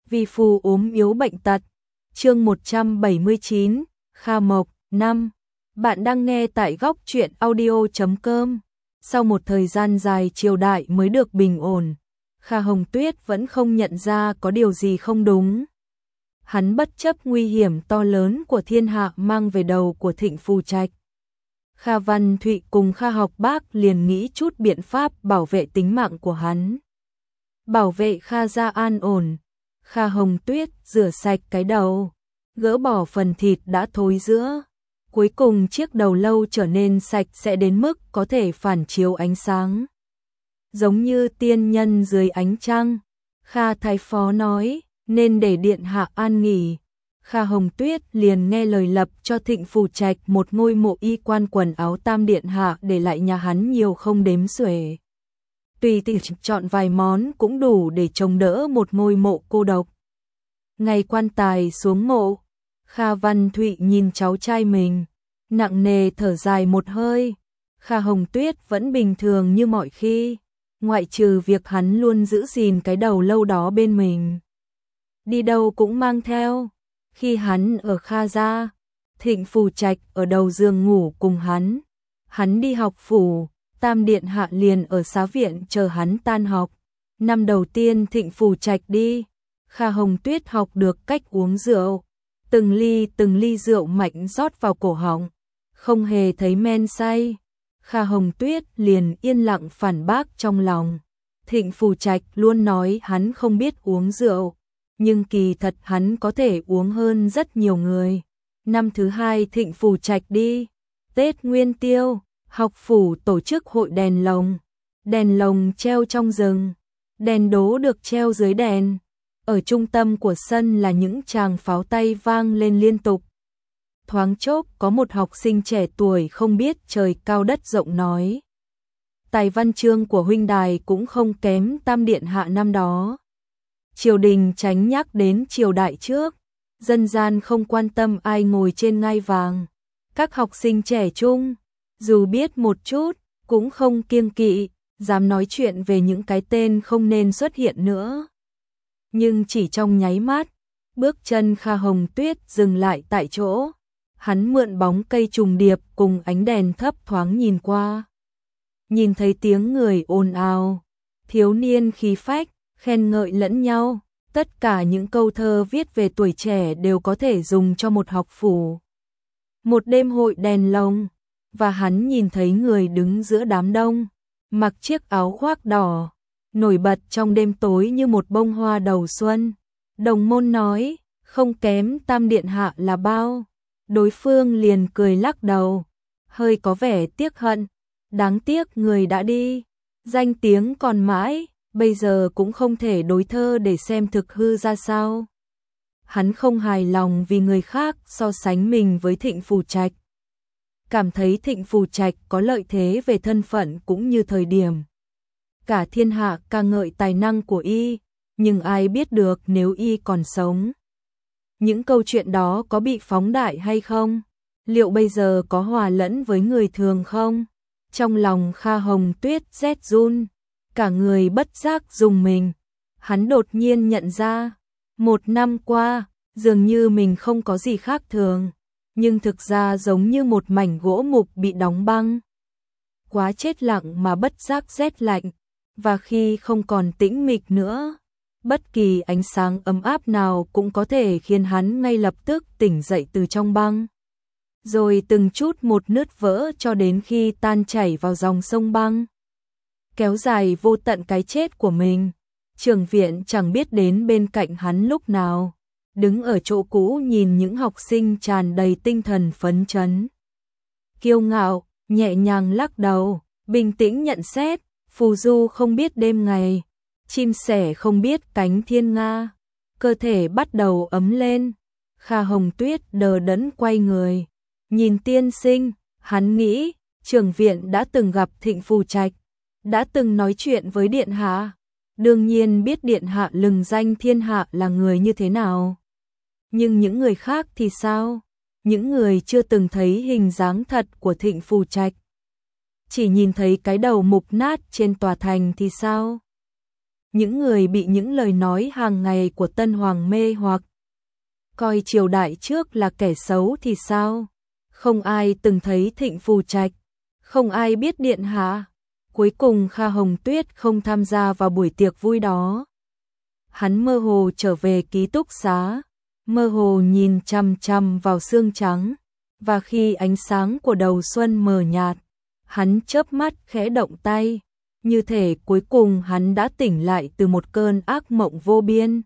vì phù ốm yếu bệnh tật. Chương 179, Kha Mộc, 5. Bạn đang nghe tại góc truyện audio.com. Sau một thời gian dài triều đại mới được bình ổn, Kha Hồng Tuyết vẫn không nhận ra có điều gì không đúng. Hắn bất chấp nguy hiểm to lớn của thiên hạ mang về đầu của Thịnh Phù Trạch. Kha Văn Thụy cùng Kha Học Bác liền nghĩ chút biện pháp bảo vệ tính mạng của hắn. Bảo vệ Kha gia an ổn. Kha Hồng Tuyết rửa sạch cái đầu, gỡ bỏ phần thịt đã thối rữa. Cuối cùng chiếc đầu lâu trở nên sạch sẽ đến mức có thể phản chiếu ánh sáng, giống như tiên nhân dưới ánh trăng. Kha Thái Phó nói, nên để điện hạ an nghỉ. Kha Hồng Tuyết liền nghe lời lập cho Thịnh Phù Trạch một ngôi mộ y quan quần áo tam điện hạ để lại nhà hắn nhiều không đếm xuể. Tùy tiện chọn vài món cũng đủ để chống đỡ một ngôi mộ cô độc. Ngày quan tài xuống mộ, Kha Văn Thụy nhìn cháu trai mình, nặng nề thở dài một hơi. Kha Hồng Tuyết vẫn bình thường như mọi khi, ngoại trừ việc hắn luôn giữ gìn cái đầu lâu đó bên mình. Đi đâu cũng mang theo. Khi hắn ở Kha gia, Thịnh Phù Trạch ở đầu giường ngủ cùng hắn. Hắn đi học phủ, tam điện hạ liền ở xá viện chờ hắn tan học. Năm đầu tiên Thịnh Phù Trạch đi, Kha Hồng Tuyết học được cách uống rượu. Từng ly rượu mạnh rót vào cổ họng, không hề thấy men say. Kha Hồng Tuyết liền yên lặng phản bác trong lòng. Thịnh Phù Trạch luôn nói hắn không biết uống rượu, nhưng kỳ thật hắn có thể uống hơn rất nhiều người. Năm thứ hai Thịnh Phù Trạch đi, Tết Nguyên Tiêu, học phủ tổ chức hội đèn lồng. Đèn lồng treo trong rừng, đèn đố được treo dưới đèn. Ở trung tâm của sân là những tràng pháo tay vang lên liên tục. Thoáng chốc có một học sinh trẻ tuổi không biết trời cao đất rộng nói. Tài văn chương của huynh đài cũng không kém tam điện hạ năm đó. Triều đình tránh nhắc đến triều đại trước, dân gian không quan tâm ai ngồi trên ngai vàng. Các học sinh trẻ trung, dù biết một chút, cũng không kiêng kỵ, dám nói chuyện về những cái tên không nên xuất hiện nữa. Nhưng chỉ trong nháy mắt, bước chân Kha Hồng Tuyết dừng lại tại chỗ. Hắn mượn bóng cây trùng điệp cùng ánh đèn thấp thoáng nhìn qua. Nhìn thấy tiếng người ồn ào, thiếu niên khí phách, khen ngợi lẫn nhau. Tất cả những câu thơ viết về tuổi trẻ đều có thể dùng cho một học phủ. Một đêm hội đèn lồng, và hắn nhìn thấy người đứng giữa đám đông, mặc chiếc áo khoác đỏ, nổi bật trong đêm tối như một bông hoa đầu xuân. Đồng môn nói, không kém tam điện hạ là bao. Đối phương liền cười lắc đầu, hơi có vẻ tiếc hận. Đáng tiếc người đã đi, danh tiếng còn mãi, bây giờ cũng không thể đối thơ để xem thực hư ra sao. Hắn không hài lòng vì người khác so sánh mình với Thịnh Phù Trạch. Cảm thấy Thịnh Phù Trạch có lợi thế về thân phận cũng như thời điểm. Cả thiên hạ ca ngợi tài năng của y, nhưng ai biết được nếu y còn sống. Những câu chuyện đó có bị phóng đại hay không? Liệu bây giờ có hòa lẫn với người thường không? Trong lòng Kha Hồng Tuyết rét run, cả người bất giác rùng mình. Hắn đột nhiên nhận ra, một năm qua, dường như mình không có gì khác thường, nhưng thực ra giống như một mảnh gỗ mục bị đóng băng. Quá chết lặng mà bất giác rét lạnh, và khi không còn tĩnh mịch nữa, bất kỳ ánh sáng ấm áp nào cũng có thể khiến hắn ngay lập tức tỉnh dậy từ trong băng. Rồi từng chút một nứt vỡ cho đến khi tan chảy vào dòng sông băng. Kéo dài vô tận cái chết của mình. Trường viện chẳng biết đến bên cạnh hắn lúc nào, đứng ở chỗ cũ nhìn những học sinh tràn đầy tinh thần phấn chấn. Kiêu ngạo, nhẹ nhàng lắc đầu, bình tĩnh nhận xét, phù du không biết đêm ngày, chim sẻ không biết cánh thiên nga. Cơ thể bắt đầu ấm lên. Kha Hồng Tuyết đờ đẫn quay người, nhìn tiên sinh. Hắn nghĩ, Trường viện đã từng gặp Thịnh Phù Trạch, đã từng nói chuyện với điện hạ, đương nhiên biết điện hạ lừng danh thiên hạ là người như thế nào. Nhưng những người khác thì sao? Những người chưa từng thấy hình dáng thật của Thịnh Phù Trạch, chỉ nhìn thấy cái đầu mục nát trên tòa thành thì sao? những người bị những lời nói hàng ngày của Tân Hoàng mê hoặc. Coi triều đại trước là kẻ xấu thì sao? Không ai từng thấy Thịnh Phù Trạch, không ai biết điện hạ. Cuối cùng Kha Hồng Tuyết không tham gia vào buổi tiệc vui đó. Hắn mơ hồ trở về ký túc xá, mơ hồ nhìn chằm chằm vào sương trắng, và khi ánh sáng của đầu xuân mờ nhạt, hắn chớp mắt khẽ động tay, như thể cuối cùng hắn đã tỉnh lại từ một cơn ác mộng vô biên,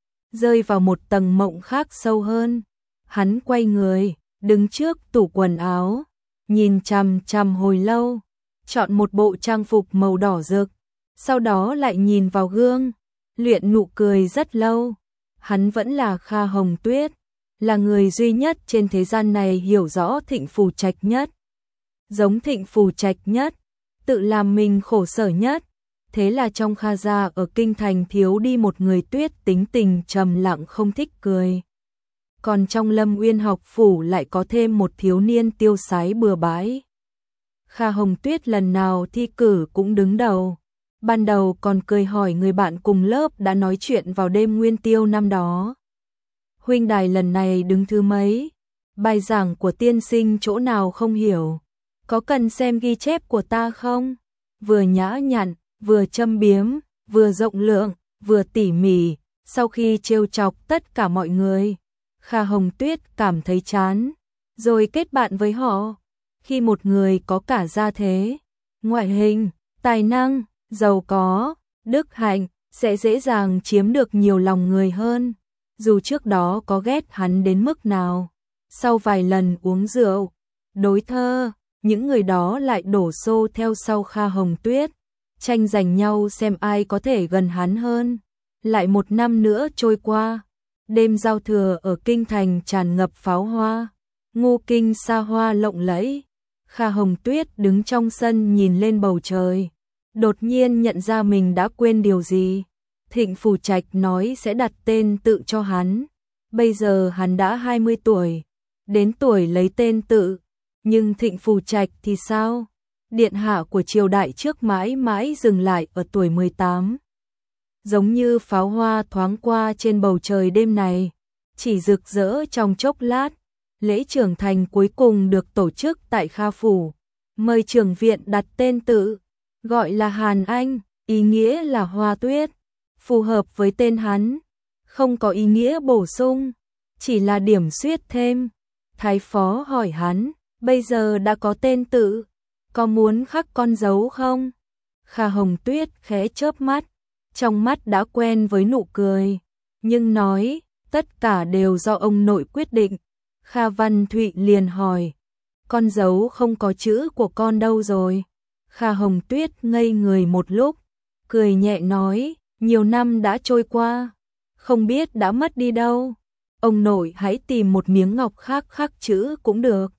rơi vào một tầng mộng khác sâu hơn. Hắn quay người, đứng trước tủ quần áo, nhìn chằm chằm hồi lâu, chọn một bộ trang phục màu đỏ rực, sau đó lại nhìn vào gương, luyện nụ cười rất lâu. Hắn vẫn là Kha Hồng Tuyết, là người duy nhất trên thế gian này hiểu rõ Thịnh Phù Trạch nhất, giống Thịnh Phù Trạch nhất, tự làm mình khổ sở nhất. Thế là trong Kha gia ở kinh thành thiếu đi một người Tuyết tính tình trầm lặng không thích cười. Còn trong Lâm Uyên học phủ lại có thêm một thiếu niên tiêu sái bừa bãi. Kha Hồng Tuyết lần nào thi cử cũng đứng đầu. Ban đầu còn cười hỏi người bạn cùng lớp đã nói chuyện vào đêm nguyên tiêu năm đó. Huynh đài lần này đứng thứ mấy? Bài giảng của tiên sinh chỗ nào không hiểu? Có cần xem ghi chép của ta không? Vừa nhã nhặn, vừa châm biếm, vừa rộng lượng, vừa tỉ mỉ. Sau khi trêu chọc tất cả mọi người, Kha Hồng Tuyết cảm thấy chán, rồi kết bạn với họ. Khi một người có cả gia thế, ngoại hình, tài năng, giàu có, đức hạnh, sẽ dễ dàng chiếm được nhiều lòng người hơn. Dù trước đó có ghét hắn đến mức nào, sau vài lần uống rượu, đối thơ, những người đó lại đổ xô theo sau Kha Hồng Tuyết, tranh giành nhau xem ai có thể gần hắn hơn. Lại một năm nữa trôi qua, đêm giao thừa ở kinh thành tràn ngập pháo hoa, ngô kinh xa hoa lộng lẫy. Kha Hồng Tuyết đứng trong sân nhìn lên bầu trời, đột nhiên nhận ra mình đã quên điều gì. Thịnh Phù Trạch nói sẽ đặt tên tự cho hắn. Bây giờ hắn đã 20 tuổi, đến tuổi lấy tên tự. Nhưng Thịnh Phù Trạch thì sao? Điện hạ của triều đại trước mãi mãi dừng lại ở tuổi 18. Giống như pháo hoa thoáng qua trên bầu trời đêm này, chỉ rực rỡ trong chốc lát. Lễ trưởng thành cuối cùng được tổ chức tại Kha Phủ. Mời trưởng viện đặt tên tự, gọi là Hàn Anh, ý nghĩa là hoa tuyết, phù hợp với tên hắn, không có ý nghĩa bổ sung, chỉ là điểm xuyết thêm. Thái phó hỏi hắn, bây giờ đã có tên tự, có muốn khắc con dấu không? Kha Hồng Tuyết khẽ chớp mắt, trong mắt đã quen với nụ cười, nhưng nói, tất cả đều do ông nội quyết định. Kha Văn Thụy liền hỏi, con dấu không có chữ của con đâu rồi? Kha Hồng Tuyết ngây người một lúc, cười nhẹ nói, nhiều năm đã trôi qua, không biết đã mất đi đâu. Ông nội hãy tìm một miếng ngọc khác khắc chữ cũng được.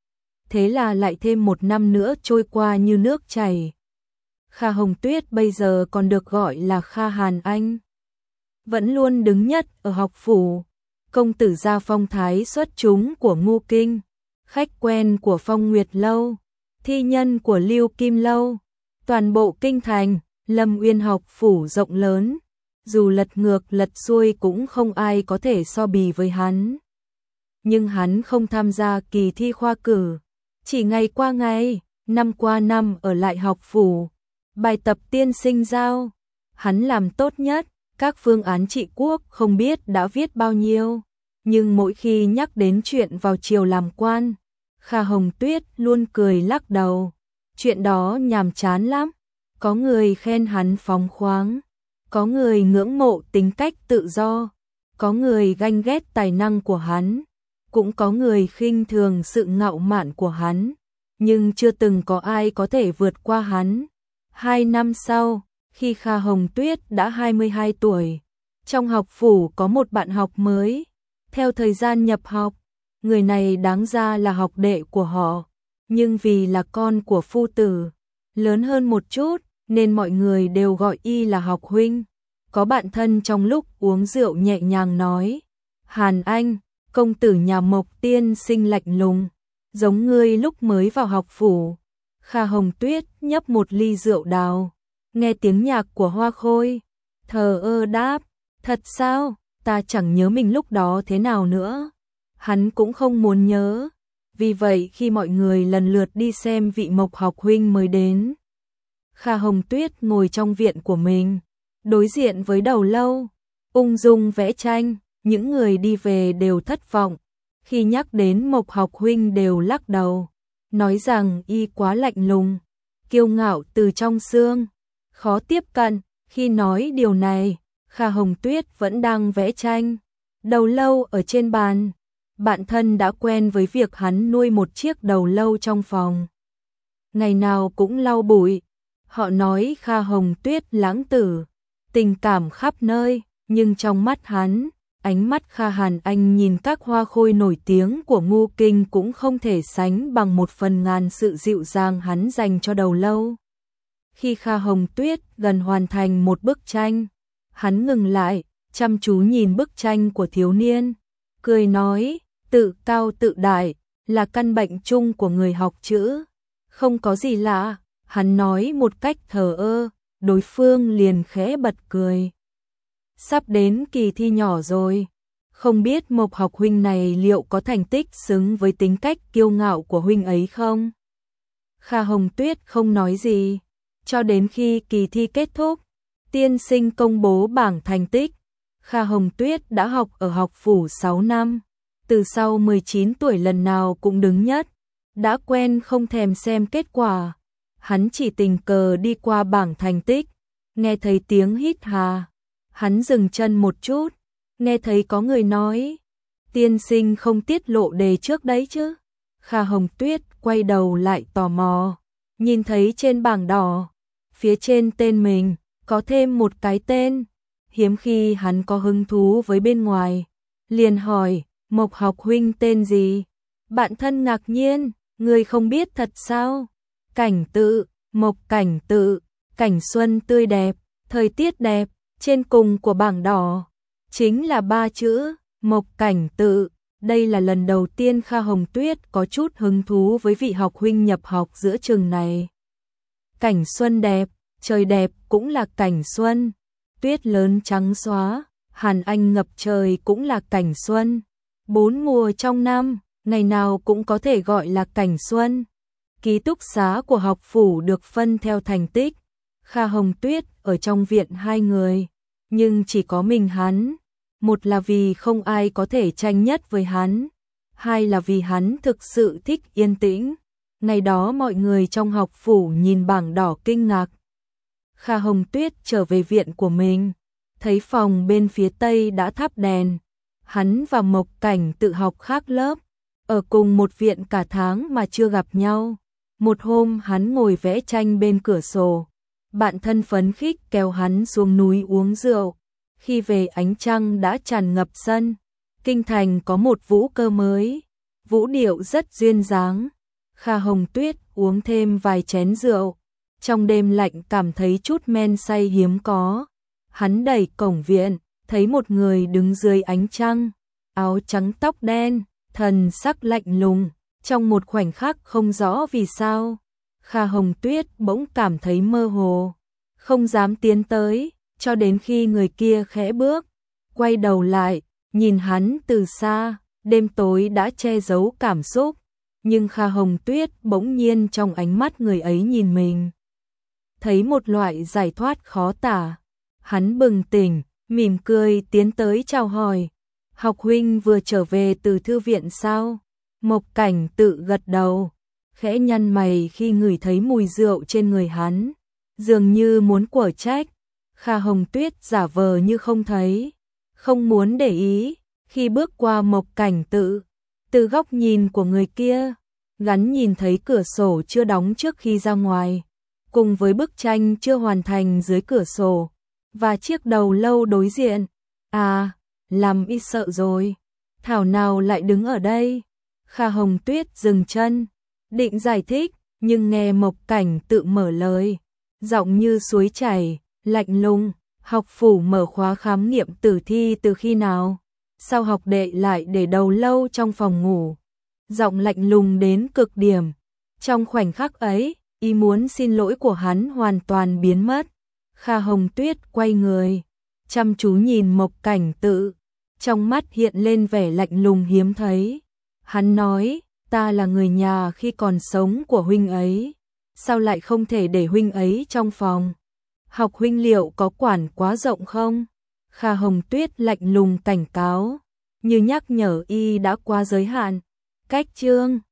Thế là lại thêm một năm nữa trôi qua như nước chảy. Kha Hồng Tuyết bây giờ còn được gọi là Kha Hàn Anh, vẫn luôn đứng nhất ở học phủ. Công tử gia phong thái xuất chúng của Ngô Kinh, khách quen của Phong Nguyệt Lâu, thi nhân của Lưu Kim Lâu, toàn bộ kinh thành, Lâm Uyên học phủ rộng lớn, dù lật ngược lật xuôi cũng không ai có thể so bì với hắn. Nhưng hắn không tham gia kỳ thi khoa cử, chỉ ngày qua ngày, năm qua năm ở lại học phủ, bài tập tiên sinh giao, hắn làm tốt nhất. Các phương án trị quốc không biết đã viết bao nhiêu, nhưng mỗi khi nhắc đến chuyện vào triều làm quan, Kha Hồng Tuyết luôn cười lắc đầu. Chuyện đó nhàm chán lắm. Có người khen hắn phóng khoáng, có người ngưỡng mộ tính cách tự do, có người ganh ghét tài năng của hắn, cũng có người khinh thường sự ngạo mạn của hắn, nhưng chưa từng có ai có thể vượt qua hắn. 2 năm sau, khi Kha Hồng Tuyết đã 22 tuổi, trong học phủ có một bạn học mới. Theo thời gian nhập học, người này đáng ra là học đệ của họ, nhưng vì là con của phu tử, lớn hơn một chút, nên mọi người đều gọi y là học huynh. Có bạn thân trong lúc uống rượu nhẹ nhàng nói, Hàn Anh, công tử nhà Mộc tiên sinh lạnh lùng, giống ngươi lúc mới vào học phủ. Kha Hồng Tuyết nhấp một ly rượu đào, nghe tiếng nhạc của Hoa Khôi, thờ ơ đáp, thật sao, ta chẳng nhớ mình lúc đó thế nào nữa. Hắn cũng không muốn nhớ. Vì vậy khi mọi người lần lượt đi xem vị Mộc học huynh mới đến, Kha Hồng Tuyết ngồi trong viện của mình, đối diện với Đầu Lâu, ung dung vẽ tranh. Những người đi về đều thất vọng. Khi nhắc đến Mộc học huynh đều lắc đầu, nói rằng y quá lạnh lùng, kiêu ngạo từ trong xương, khó tiếp cận. Khi nói điều này, Kha Hồng Tuyết vẫn đang vẽ tranh. Đầu lâu ở trên bàn. Bạn thân đã quen với việc hắn nuôi một chiếc đầu lâu trong phòng, ngày nào cũng lau bụi. Họ nói Kha Hồng Tuyết lãng tử, tình cảm khắp nơi, nhưng trong mắt hắn, ánh mắt Kha Hàn Anh nhìn các hoa khôi nổi tiếng của Ngũ Kinh cũng không thể sánh bằng 1/1000 sự dịu dàng hắn dành cho đầu lâu. Khi Kha Hồng Tuyết gần hoàn thành một bức tranh, hắn ngừng lại, chăm chú nhìn bức tranh của thiếu niên, cười nói, tự cao tự đại là căn bệnh chung của người học chữ, không có gì lạ. Hắn nói một cách thờ ơ, đối phương liền khẽ bật cười. Sắp đến kỳ thi nhỏ rồi, không biết Mộc học huynh này liệu có thành tích xứng với tính cách kiêu ngạo của huynh ấy không? Kha Hồng Tuyết không nói gì, cho đến khi kỳ thi kết thúc, tiên sinh công bố bảng thành tích. Kha Hồng Tuyết đã học ở học phủ 6 năm, từ sau 19 tuổi lần nào cũng đứng nhất, đã quen không thèm xem kết quả. Hắn chỉ tình cờ đi qua bảng thành tích, nghe thấy tiếng hít hà. Hắn dừng chân một chút, nghe thấy có người nói, tiên sinh không tiết lộ đề trước đấy chứ. Kha Hồng Tuyết quay đầu lại tò mò, nhìn thấy trên bảng đỏ, phía trên tên mình, có thêm một cái tên. Hiếm khi hắn có hứng thú với bên ngoài, liền hỏi, Mộc học huynh tên gì? Bạn thân ngạc nhiên, người không biết thật sao? Cảnh Tự, Mộc Cảnh Tự, cảnh xuân tươi đẹp, thời tiết đẹp. Trên cùng của bảng đỏ chính là 3 chữ Mộc Cảnh Tự. Đây là lần đầu tiên Kha Hồng Tuyết có chút hứng thú với vị học huynh nhập học giữa trường này. Cảnh xuân đẹp, trời đẹp cũng là cảnh xuân, tuyết lớn trắng xóa, Hàn Anh ngập trời cũng là cảnh xuân. 4 mùa trong năm, ngày nào cũng có thể gọi là cảnh xuân. Ký túc xá của học phủ được phân theo thành tích. Kha Hồng Tuyết ở trong viện 2 người, nhưng chỉ có mình hắn. Một là vì không ai có thể tranh nhất với hắn, hai là vì hắn thực sự thích yên tĩnh. Ngày đó mọi người trong học phủ nhìn bảng đỏ kinh ngạc. Kha Hồng Tuyết trở về viện của mình, thấy phòng bên phía tây đã thắp đèn. Hắn và Mộc Cảnh Tự học khác lớp, ở cùng một viện cả tháng mà chưa gặp nhau. Một hôm hắn ngồi vẽ tranh bên cửa sổ, bạn thân phấn khích kéo hắn xuống núi uống rượu. Khi về ánh trăng đã tràn ngập sân. Kinh thành có một vũ cơ mới, vũ điệu rất duyên dáng. Kha Hồng Tuyết uống thêm vài chén rượu, trong đêm lạnh cảm thấy chút men say hiếm có. Hắn đẩy cổng viện, thấy một người đứng dưới ánh trăng, áo trắng tóc đen, thần sắc lạnh lùng. Trong một khoảnh khắc không rõ vì sao, Kha Hồng Tuyết bỗng cảm thấy mơ hồ, không dám tiến tới, cho đến khi người kia khẽ bước, quay đầu lại, nhìn hắn từ xa. Đêm tối đã che giấu cảm xúc, nhưng Kha Hồng Tuyết bỗng nhiên trong ánh mắt người ấy nhìn mình, thấy một loại giải thoát khó tả. Hắn bừng tỉnh, mỉm cười tiến tới chào hỏi, học huynh vừa trở về từ thư viện sao? Mộc Cảnh Tự gật đầu, khẽ nhăn mày khi ngửi thấy mùi rượu trên người hắn, dường như muốn quở trách. Kha Hồng Tuyết giả vờ như không thấy, không muốn để ý. Khi bước qua Mộc Cảnh Tự, từ góc nhìn của người kia, gắn nhìn thấy cửa sổ chưa đóng trước khi ra ngoài, cùng với bức tranh chưa hoàn thành dưới cửa sổ, và chiếc đầu lâu đối diện. À, làm y sợ rồi, thảo nào lại đứng ở đây. Kha Hồng Tuyết dừng chân, định giải thích, nhưng nghe Mộc Cảnh Tự mở lời, giọng như suối chảy, lạnh lùng, học phủ mở khóa khám nghiệm tử thi từ khi nào? Sao học đệ lại để đầu lâu trong phòng ngủ? Giọng lạnh lùng đến cực điểm. Trong khoảnh khắc ấy, ý muốn xin lỗi của hắn hoàn toàn biến mất. Kha Hồng Tuyết quay người, chăm chú nhìn Mộc Cảnh Tự, trong mắt hiện lên vẻ lạnh lùng hiếm thấy. Hắn nói, ta là người nhà khi còn sống của huynh ấy, sao lại không thể để huynh ấy trong phòng học huynh liệu có quản quá rộng không? Kha Hồng Tuyết lạnh lùng cảnh cáo, như nhắc nhở y đã qua giới hạn. Cách chương